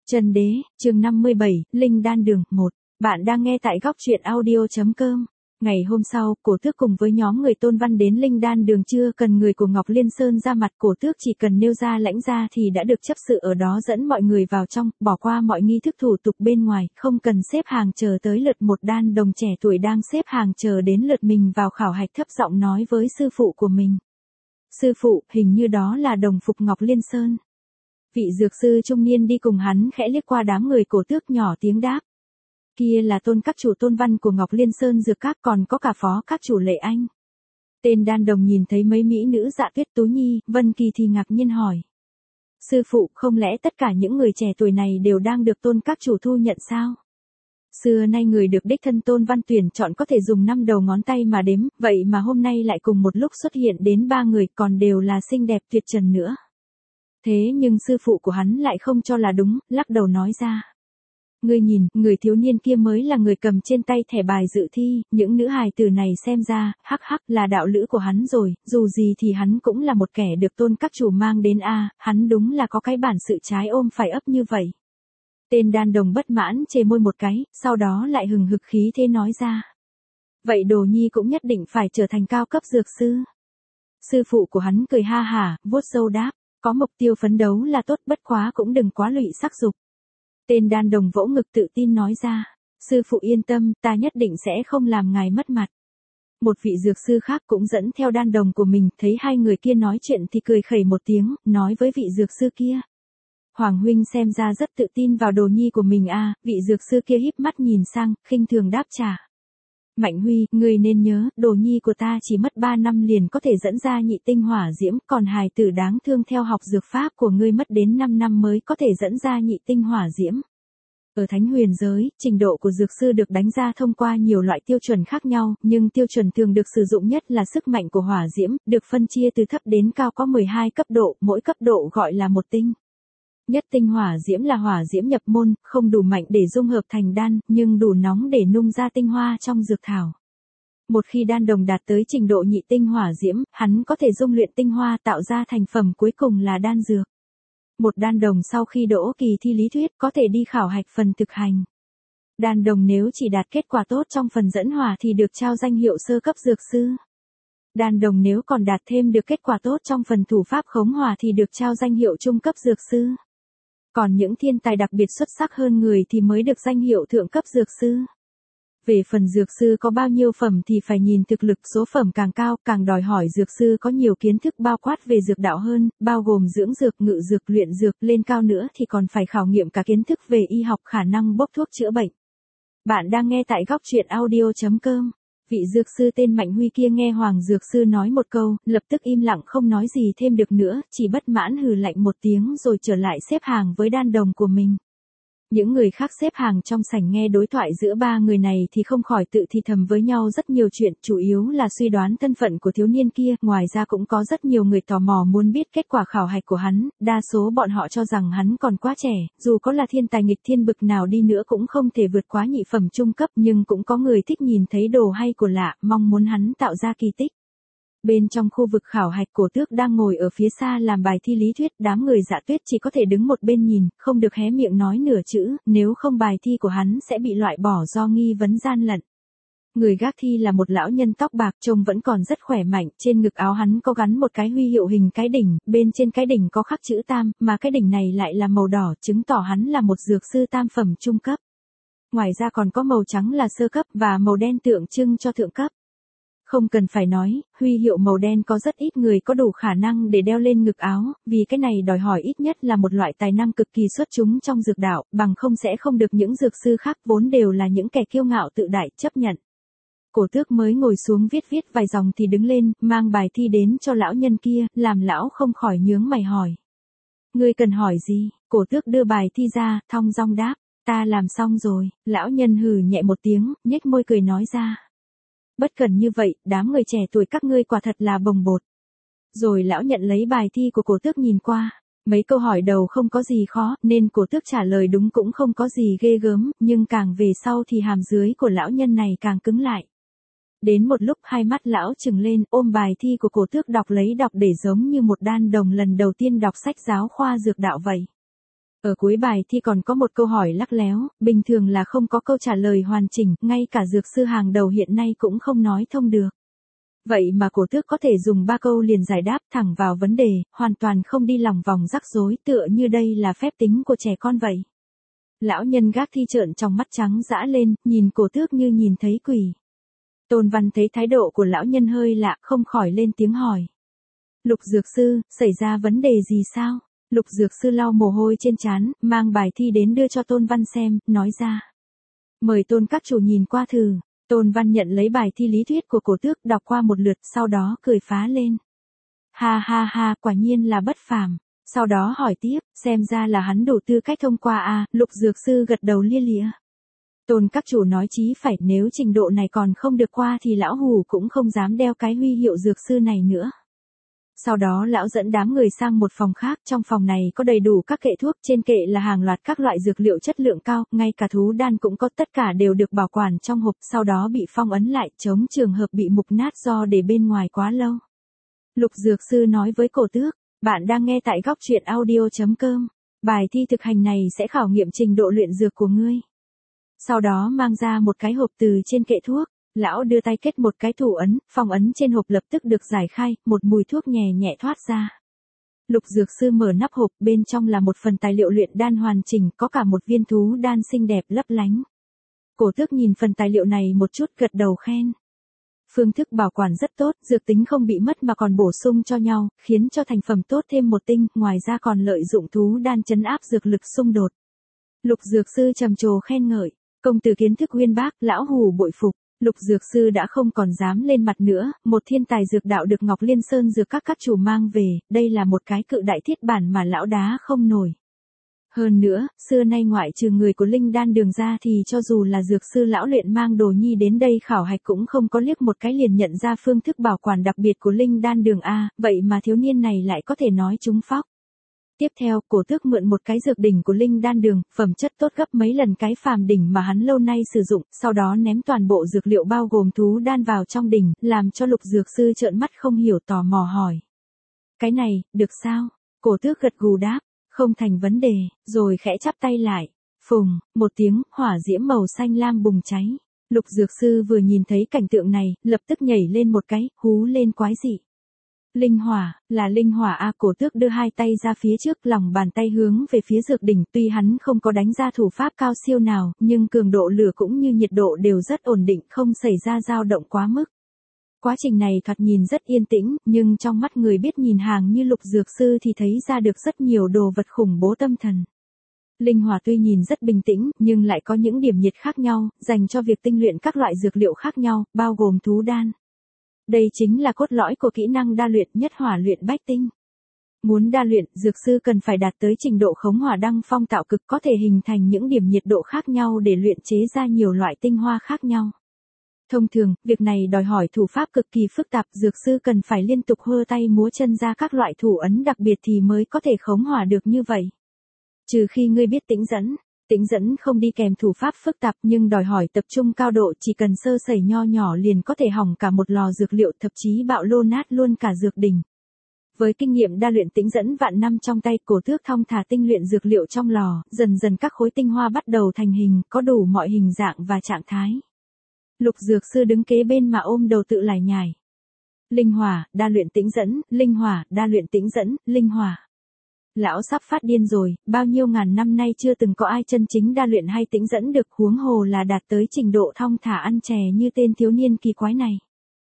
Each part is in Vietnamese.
Chân đế, chương 57, Linh Đan Đường, 1. Bạn đang nghe tại góc truyện audio.com. Ngày hôm sau, cổ tước cùng với nhóm người Tôn Văn đến Linh Đan Đường, chưa cần người của Ngọc Liên Sơn ra mặt, cổ tước chỉ cần nêu ra lãnh gia thì đã được chấp sự ở đó dẫn mọi người vào trong, bỏ qua mọi nghi thức thủ tục bên ngoài, không cần xếp hàng chờ tới lượt. Một đan đồng trẻ tuổi đang xếp hàng chờ đến lượt mình vào khảo hạch thấp giọng nói với sư phụ của mình. Sư phụ, hình như đó là đồng phục Ngọc Liên Sơn. Vị dược sư trung niên đi cùng hắn khẽ liếc qua đám người, cổ tước nhỏ tiếng đáp. Kia là Tôn các chủ Tôn Văn của Ngọc Liên Sơn dược các, còn có cả phó các chủ Lệ Anh. Tên đan đồng nhìn thấy mấy mỹ nữ Dạ Tuyết, Tú Nhi, Vân Kỳ thì ngạc nhiên hỏi. Sư phụ, không lẽ tất cả những người trẻ tuổi này đều đang được Tôn các chủ thu nhận sao? Xưa nay người được đích thân Tôn Văn tuyển chọn có thể dùng 5 đầu ngón tay mà đếm, vậy mà hôm nay lại cùng một lúc xuất hiện đến 3 người, còn đều là xinh đẹp tuyệt trần nữa. Thế nhưng sư phụ của hắn lại không cho là đúng, lắc đầu nói ra. Ngươi nhìn, người thiếu niên kia mới là người cầm trên tay thẻ bài dự thi, những nữ hài tử này xem ra, hắc hắc là đạo lữ của hắn rồi, dù gì thì hắn cũng là một kẻ được Tôn các chủ mang đến a, hắn đúng là có cái bản sự trái ôm phải ấp như vậy. Tên đan đồng bất mãn chề môi một cái, sau đó lại hừng hực khí thế nói ra. Vậy Đồ Nhi cũng nhất định phải trở thành cao cấp dược sư. Sư phụ của hắn cười ha hả, vuốt râu đáp. Có mục tiêu phấn đấu là tốt, bất quá cũng đừng quá lụy sắc dục. Tên đan đồng vỗ ngực tự tin nói ra. Sư phụ yên tâm, ta nhất định sẽ không làm ngài mất mặt. Một vị dược sư khác cũng dẫn theo đan đồng của mình, thấy hai người kia nói chuyện thì cười khẩy một tiếng, nói với vị dược sư kia. Hoàng huynh xem ra rất tự tin vào Đồ Nhi của mình a. Vị dược sư kia híp mắt nhìn sang, khinh thường đáp trả. Mạnh Huy, ngươi nên nhớ, Đồ Nhi của ta chỉ mất 3 năm liền có thể dẫn ra nhị tinh hỏa diễm, còn hài tử đáng thương theo học dược pháp của ngươi mất đến 5 năm mới có thể dẫn ra nhị tinh hỏa diễm. Ở Thánh Huyền giới, trình độ của dược sư được đánh ra thông qua nhiều loại tiêu chuẩn khác nhau, nhưng tiêu chuẩn thường được sử dụng nhất là sức mạnh của hỏa diễm, được phân chia từ thấp đến cao có 12 cấp độ, mỗi cấp độ gọi là một tinh. Nhất tinh hỏa diễm là hỏa diễm nhập môn, không đủ mạnh để dung hợp thành đan, nhưng đủ nóng để nung ra tinh hoa trong dược thảo. Một khi đan đồng đạt tới trình độ nhị tinh hỏa diễm, hắn có thể dung luyện tinh hoa tạo ra thành phẩm cuối cùng là đan dược. Một đan đồng sau khi đỗ kỳ thi lý thuyết có thể đi khảo hạch phần thực hành. Đan đồng nếu chỉ đạt kết quả tốt trong phần dẫn hỏa thì được trao danh hiệu sơ cấp dược sư. Đan đồng nếu còn đạt thêm được kết quả tốt trong phần thủ pháp khống hỏa thì được trao danh hiệu trung cấp dược sư. Còn những thiên tài đặc biệt xuất sắc hơn người thì mới được danh hiệu thượng cấp dược sư. Về phần dược sư có bao nhiêu phẩm thì phải nhìn thực lực, số phẩm càng cao, càng đòi hỏi dược sư có nhiều kiến thức bao quát về dược đạo hơn, bao gồm dưỡng dược, ngự dược, luyện dược, lên cao nữa thì còn phải khảo nghiệm cả kiến thức về y học, khả năng bốc thuốc chữa bệnh. Bạn đang nghe tại góc truyện audio.com. Vị dược sư tên Mạnh Huy kia nghe Hoàng dược sư nói một câu, lập tức im lặng không nói gì thêm được nữa, chỉ bất mãn hừ lạnh một tiếng rồi trở lại xếp hàng với đan đồng của mình. Những người khác xếp hàng trong sảnh nghe đối thoại giữa ba người này thì không khỏi tự thì thầm với nhau rất nhiều chuyện, chủ yếu là suy đoán thân phận của thiếu niên kia, ngoài ra cũng có rất nhiều người tò mò muốn biết kết quả khảo hạch của hắn, đa số bọn họ cho rằng hắn còn quá trẻ, dù có là thiên tài nghịch thiên bực nào đi nữa cũng không thể vượt quá nhị phẩm trung cấp, nhưng cũng có người thích nhìn thấy đồ hay của lạ, mong muốn hắn tạo ra kỳ tích. Bên trong khu vực khảo hạch, cổ tước đang ngồi ở phía xa làm bài thi lý thuyết, đám người Dạ Tuyết chỉ có thể đứng một bên nhìn, không được hé miệng nói nửa chữ, nếu không bài thi của hắn sẽ bị loại bỏ do nghi vấn gian lận. Người gác thi là một lão nhân tóc bạc, trông vẫn còn rất khỏe mạnh, trên ngực áo hắn có gắn một cái huy hiệu hình cái đỉnh, bên trên cái đỉnh có khắc chữ tam, mà cái đỉnh này lại là màu đỏ, chứng tỏ hắn là một dược sư tam phẩm trung cấp. Ngoài ra còn có màu trắng là sơ cấp và màu đen tượng trưng cho thượng cấp. Không cần phải nói, huy hiệu màu đen có rất ít người có đủ khả năng để đeo lên ngực áo, vì cái này đòi hỏi ít nhất là một loại tài năng cực kỳ xuất chúng trong dược đạo, bằng không sẽ không được những dược sư khác vốn đều là những kẻ kiêu ngạo tự đại chấp nhận. Cổ tước mới ngồi xuống viết vài dòng thì đứng lên, mang bài thi đến cho lão nhân kia, làm lão không khỏi nhướng mày hỏi. Ngươi cần hỏi gì? Cổ tước đưa bài thi ra, thong dong đáp, ta làm xong rồi. Lão nhân hừ nhẹ một tiếng, nhếch môi cười nói ra. Bất cần như vậy, đám người trẻ tuổi các ngươi quả thật là bồng bột. Rồi lão nhận lấy bài thi của cổ tước nhìn qua. Mấy câu hỏi đầu không có gì khó, nên cổ tước trả lời đúng cũng không có gì ghê gớm, nhưng càng về sau thì hàm dưới của lão nhân này càng cứng lại. Đến một lúc hai mắt lão trừng lên, ôm bài thi của cổ tước đọc lấy đọc để giống như một đan đồng lần đầu tiên đọc sách giáo khoa dược đạo vậy. Ở cuối bài thi còn có một câu hỏi lắc léo, bình thường là không có câu trả lời hoàn chỉnh, ngay cả dược sư hàng đầu hiện nay cũng không nói thông được. Vậy mà Cổ Tước có thể dùng 3 câu liền giải đáp thẳng vào vấn đề, hoàn toàn không đi lòng vòng rắc rối, tựa như đây là phép tính của trẻ con vậy. Lão nhân gác thi trợn trong mắt trắng dã lên, nhìn Cổ Tước như nhìn thấy quỷ. Tôn Văn thấy thái độ của lão nhân hơi lạ, không khỏi lên tiếng hỏi. Lục dược sư, xảy ra vấn đề gì sao? Lục dược sư lau mồ hôi trên trán, mang bài thi đến đưa cho Tôn Văn xem, nói ra. Mời Tôn các chủ nhìn qua thử. Tôn Văn nhận lấy bài thi lý thuyết của Cổ Tước, đọc qua một lượt, sau đó cười phá lên. Ha ha ha, quả nhiên là bất phàm. Sau đó hỏi tiếp, xem ra là hắn đủ tư cách thông qua à, Lục dược sư gật đầu lia lịa. Tôn các chủ nói chí phải, nếu trình độ này còn không được qua thì lão hủ cũng không dám đeo cái huy hiệu dược sư này nữa. Sau đó lão dẫn đám người sang một phòng khác, trong phòng này có đầy đủ các kệ thuốc, trên kệ là hàng loạt các loại dược liệu chất lượng cao, ngay cả thú đan cũng có, tất cả đều được bảo quản trong hộp, sau đó bị phong ấn lại, chống trường hợp bị mục nát do để bên ngoài quá lâu. Lục dược sư nói với Cổ Tước, bạn đang nghe tại góc truyện audio.com, bài thi thực hành này sẽ khảo nghiệm trình độ luyện dược của ngươi. Sau đó mang ra một cái hộp từ trên kệ thuốc. Lão đưa tay kết một cái thủ ấn, phong ấn trên hộp lập tức được giải khai, một mùi thuốc nhẹ nhẹ thoát ra. Lục dược sư mở nắp hộp, bên trong là một phần tài liệu luyện đan hoàn chỉnh, có cả một viên thú đan xinh đẹp lấp lánh. Cổ Tước nhìn phần tài liệu này một chút, gật đầu khen. Phương thức bảo quản rất tốt, dược tính không bị mất mà còn bổ sung cho nhau, khiến cho thành phẩm tốt thêm một tinh, ngoài ra còn lợi dụng thú đan trấn áp dược lực xung đột. Lục dược sư trầm trồ khen ngợi, công tử kiến thức uyên bác, lão hủ bội phục. Lục dược sư đã không còn dám lên mặt nữa, một thiên tài dược đạo được Ngọc Liên Sơn dược các chủ mang về, đây là một cái cự đại thiết bản mà lão đá không nổi. Hơn nữa, xưa nay ngoại trừ người của Linh Đan đường ra thì cho dù là dược sư lão luyện mang đồ nhi đến đây khảo hạch cũng không có liếc một cái liền nhận ra phương thức bảo quản đặc biệt của Linh Đan đường A, vậy mà thiếu niên này lại có thể nói trúng phóc. Tiếp theo, Cổ Tước mượn một cái dược đỉnh của Linh Đan đường, phẩm chất tốt gấp mấy lần cái phàm đỉnh mà hắn lâu nay sử dụng, sau đó ném toàn bộ dược liệu bao gồm thú đan vào trong đỉnh, làm cho Lục dược sư trợn mắt không hiểu, tò mò hỏi. Cái này, được sao? Cổ Tước gật gù đáp, không thành vấn đề, rồi khẽ chắp tay lại. Phùng, một tiếng, hỏa diễm màu xanh lam bùng cháy. Lục dược sư vừa nhìn thấy cảnh tượng này, lập tức nhảy lên một cái, hú lên quái dị. Linh hỏa, là linh hỏa a. Cổ Tước đưa hai tay ra phía trước, lòng bàn tay hướng về phía dược đỉnh, tuy hắn không có đánh ra thủ pháp cao siêu nào, nhưng cường độ lửa cũng như nhiệt độ đều rất ổn định, không xảy ra dao động quá mức. Quá trình này thoạt nhìn rất yên tĩnh, nhưng trong mắt người biết nhìn hàng như Lục dược sư thì thấy ra được rất nhiều đồ vật khủng bố tâm thần. Linh hỏa tuy nhìn rất bình tĩnh, nhưng lại có những điểm nhiệt khác nhau, dành cho việc tinh luyện các loại dược liệu khác nhau, bao gồm thú đan. Đây chính là cốt lõi của kỹ năng đa luyện, nhất hỏa luyện bách tinh. Muốn đa luyện, dược sư cần phải đạt tới trình độ khống hỏa đăng phong tạo cực, có thể hình thành những điểm nhiệt độ khác nhau để luyện chế ra nhiều loại tinh hoa khác nhau. Thông thường, việc này đòi hỏi thủ pháp cực kỳ phức tạp, dược sư cần phải liên tục hơ tay múa chân ra các loại thủ ấn đặc biệt thì mới có thể khống hỏa được như vậy. Trừ khi ngươi biết tĩnh dẫn. Tĩnh dẫn không đi kèm thủ pháp phức tạp nhưng đòi hỏi tập trung cao độ, chỉ cần sơ sẩy nho nhỏ liền có thể hỏng cả một lò dược liệu, thậm chí bạo lô nát luôn cả dược đỉnh. Với kinh nghiệm đa luyện tĩnh dẫn vạn năm trong tay, Cổ Tước thong thả tinh luyện dược liệu trong lò, dần dần các khối tinh hoa bắt đầu thành hình, có đủ mọi hình dạng và trạng thái. Lục dược sư đứng kế bên mà ôm đầu tự lải nhải. Linh hỏa, đa luyện tĩnh dẫn, linh hỏa, đa luyện tĩnh dẫn, linh hỏa. Lão sắp phát điên rồi, bao nhiêu ngàn năm nay chưa từng có ai chân chính đa luyện hay tĩnh dẫn được, huống hồ là đạt tới trình độ thong thả ăn chè như tên thiếu niên kỳ quái này.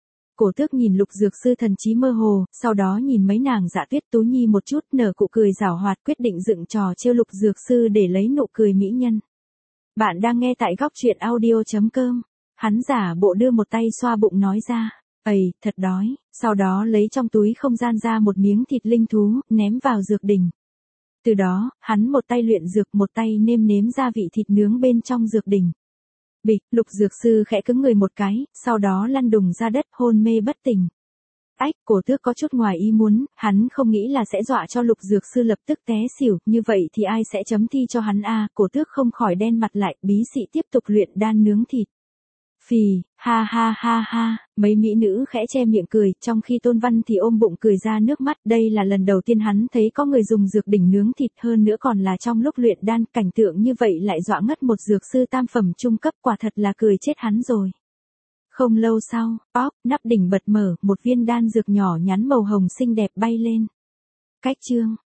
Cổ Tước nhìn Lục dược sư thần trí mơ hồ, sau đó nhìn mấy nàng Dạ Tuyết Tú Nhi một chút, nở cụ cười giảo hoạt, quyết định dựng trò trêu Lục dược sư để lấy nụ cười mỹ nhân. Bạn đang nghe tại góc truyện audio.com. Hắn giả bộ đưa một tay xoa bụng nói ra, ầy, thật đói, sau đó lấy trong túi không gian ra một miếng thịt linh thú, ném vào dược đỉnh. Từ đó, hắn một tay luyện dược, một tay nêm nếm gia vị thịt nướng bên trong dược đỉnh. Bịch, Lục dược sư khẽ cứng người một cái, sau đó lăn đùng ra đất, hôn mê bất tỉnh. Ách, Cổ Tước có chút ngoài ý muốn, hắn không nghĩ là sẽ dọa cho Lục dược sư lập tức té xỉu, như vậy thì ai sẽ chấm thi cho hắn a? Cổ Tước không khỏi đen mặt lại, bí xị tiếp tục luyện đan nướng thịt. Phì, ha ha ha ha, mấy mỹ nữ khẽ che miệng cười, trong khi Tôn Văn thì ôm bụng cười ra nước mắt. Đây là lần đầu tiên hắn thấy có người dùng dược đỉnh nướng thịt, hơn nữa còn là trong lúc luyện đan, cảnh tượng như vậy lại dọa ngất một dược sư tam phẩm trung cấp, quả thật là cười chết hắn rồi. Không lâu sau, nắp đỉnh bật mở, một viên đan dược nhỏ nhắn màu hồng xinh đẹp bay lên. Cách chương